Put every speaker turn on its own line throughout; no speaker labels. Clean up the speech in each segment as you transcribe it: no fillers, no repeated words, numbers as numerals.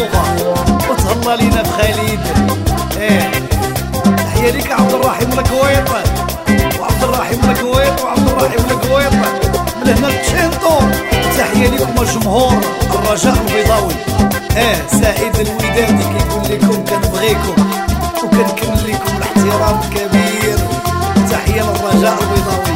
الطوبة وتهلا لينا بخالد. تحية ليك عبد الرحيم الكويط وعبد الرحيم الكويط وعبد الرحيم الكويط من هنا تشينطو. تحية لكم الجمهور الرجاء البيضاوي. سعيد الودادي كيقول لكم كنبغيكم وكنكمل لكم الاحترام الكبير. تحية للرجاء البيضاوي.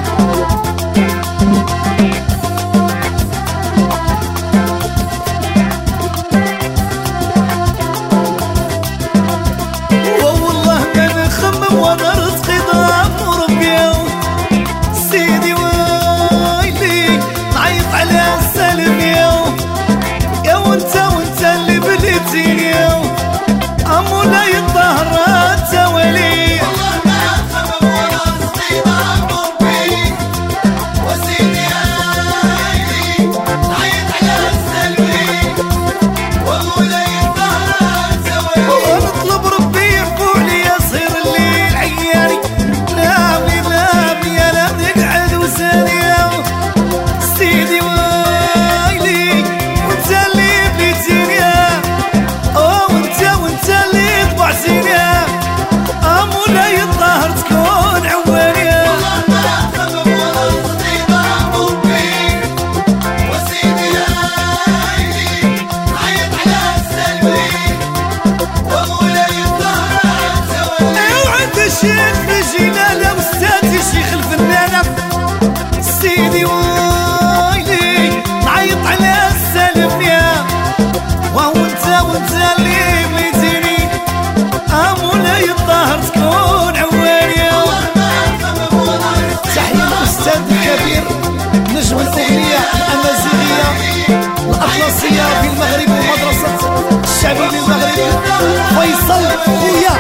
في المغرب ومدرسة الشعبية للمغرب فيصل خويا.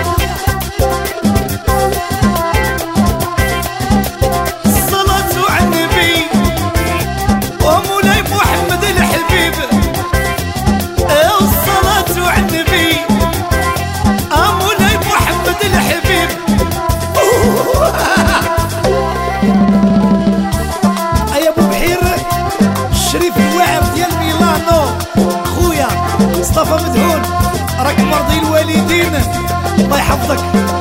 الصلاة على النبي ومولاي محمد الحبيب. الصلاة على النبي مولاي محمد الحبيب. يا ابو بحير الشريف الواعر ديال ميلانو خويا مصطفى مدهون راك مرضي الوالدين الله يحفظك.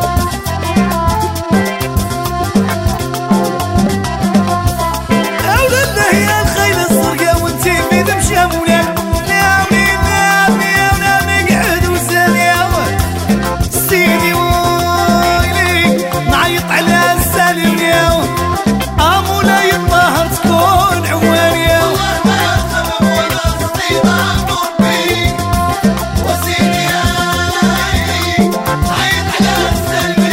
اولا الله يا الخيل الزرقاء وانتي في دمشة مولاك ناوي نقعد وسالي سيدي ويلي نعيط على السالم يا مولاي الطاهر تكون عواني. وسيدي نعيط على السالم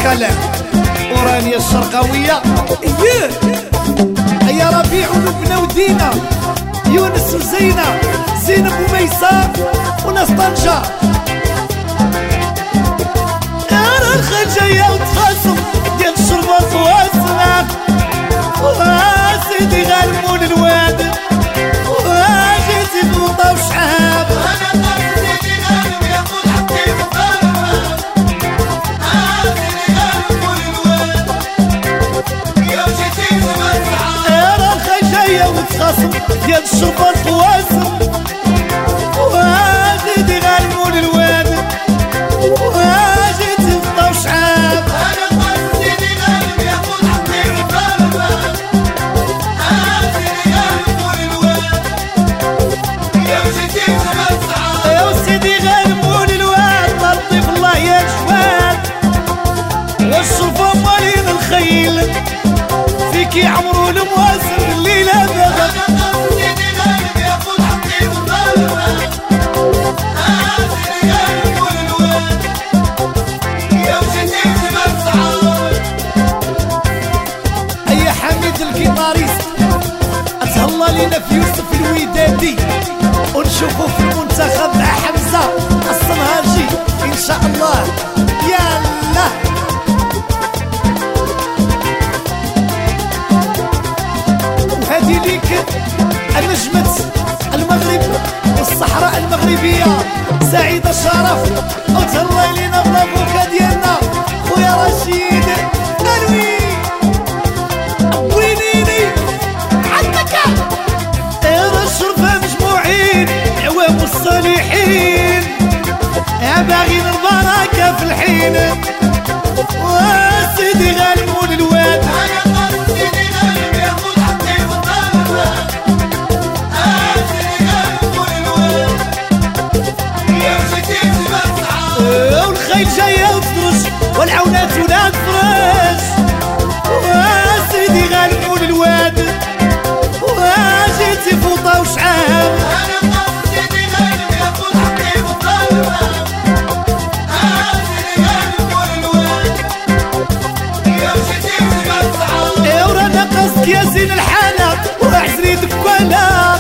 الكلام ورانيا الشرقاوية ايه يا ربيع ولبنى ودينا يونس وزينة زينب وميساء وناس طنجة انا الخيل جاية وتخاصم ديال الشربات واسماك وسيدي غالمون الواد وجيتي بوطة وشحاب وتخاصم ديال الشرطة القواسم وجيتي غالمون الواد وجيتي بوطة وشحاب
سيدي غالب ياخد حقي وطالبك غالمون الواد جيتي بوطة
يا سيدي غالمون الواد طلطي في الله يا جواد والشرفة مالين الخيل فيك يعمرو المواسم الليلة بغد
سيدي غالب ياخد حقي وطالبك غالمون الواد جيتي بوطة
اي حميد الكيتاريست اتهلا لينا في يوسف الودادي ونشوفو في المنتخب مع حمزة الصنهاجي ان شاء الله. يلا وهذه ليك النجمة المغرب والصحراء المغربية سعيدة شرف وتهلا لينا بلافوكا ديالنا خويا رشيد الوي وينيني عندك انا الشرفة مجموعين عوام الصالحين يا باغين البركة في الحين وسيدي غالمون الواد
سيدي غالب ياخد حقي وطالبك غالمون الواد جيتي بوطة
والخيل جاية وتدرج والعونات ولا تفرج وسيدي غالمون الواد وجيتي فوطة وشعاب
سيدي غالب ياخد حقي وطالبك غالمون الواد جيتي بوطة
ورانا قصدك يا زين الحالة وعزري دكوالا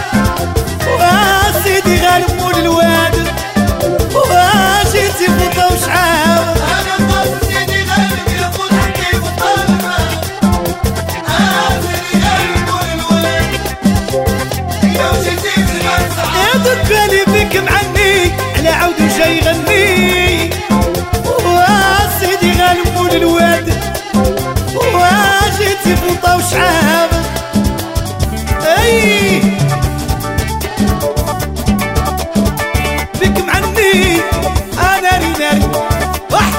وسيدي غالمون الواد وجيتي فوطة وشعاب
سيدي غالب ياخد حقي وطالبك غالمون الواد جيتي بوطة
يا دكالي بك معني على عود وجاي يغني وسيدي غالمون الواد وجيتي فوطة وشعاب اي بك معني انا ناري ناري واحد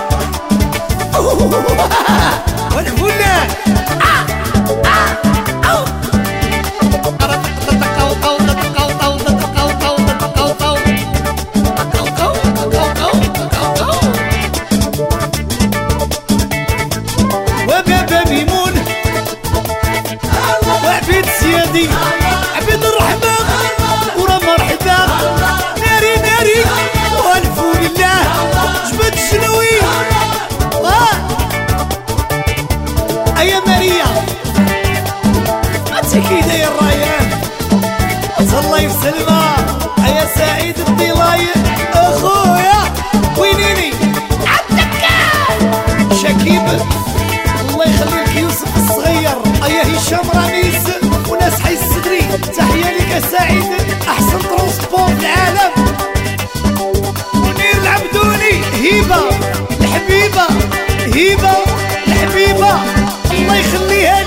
ونقولك وبابا ميمون وعبيد سيادي عبيد الرحمة ورا مرحبا ناري ناري والفو لله جبد الشنوي ايا ماريا اتكيدا يا الريان الله يسلمها يا سعيد الدلاي اخويا وينيني عندك شكيب الله يخلي لك يوسف الصغير ايا هشام رميس وناس حي السدري تحيه لك يا سعيد احسن ترونسبور في العالم منير العبدوني هبه الحبيبه هبه الحبيبه الله يخليها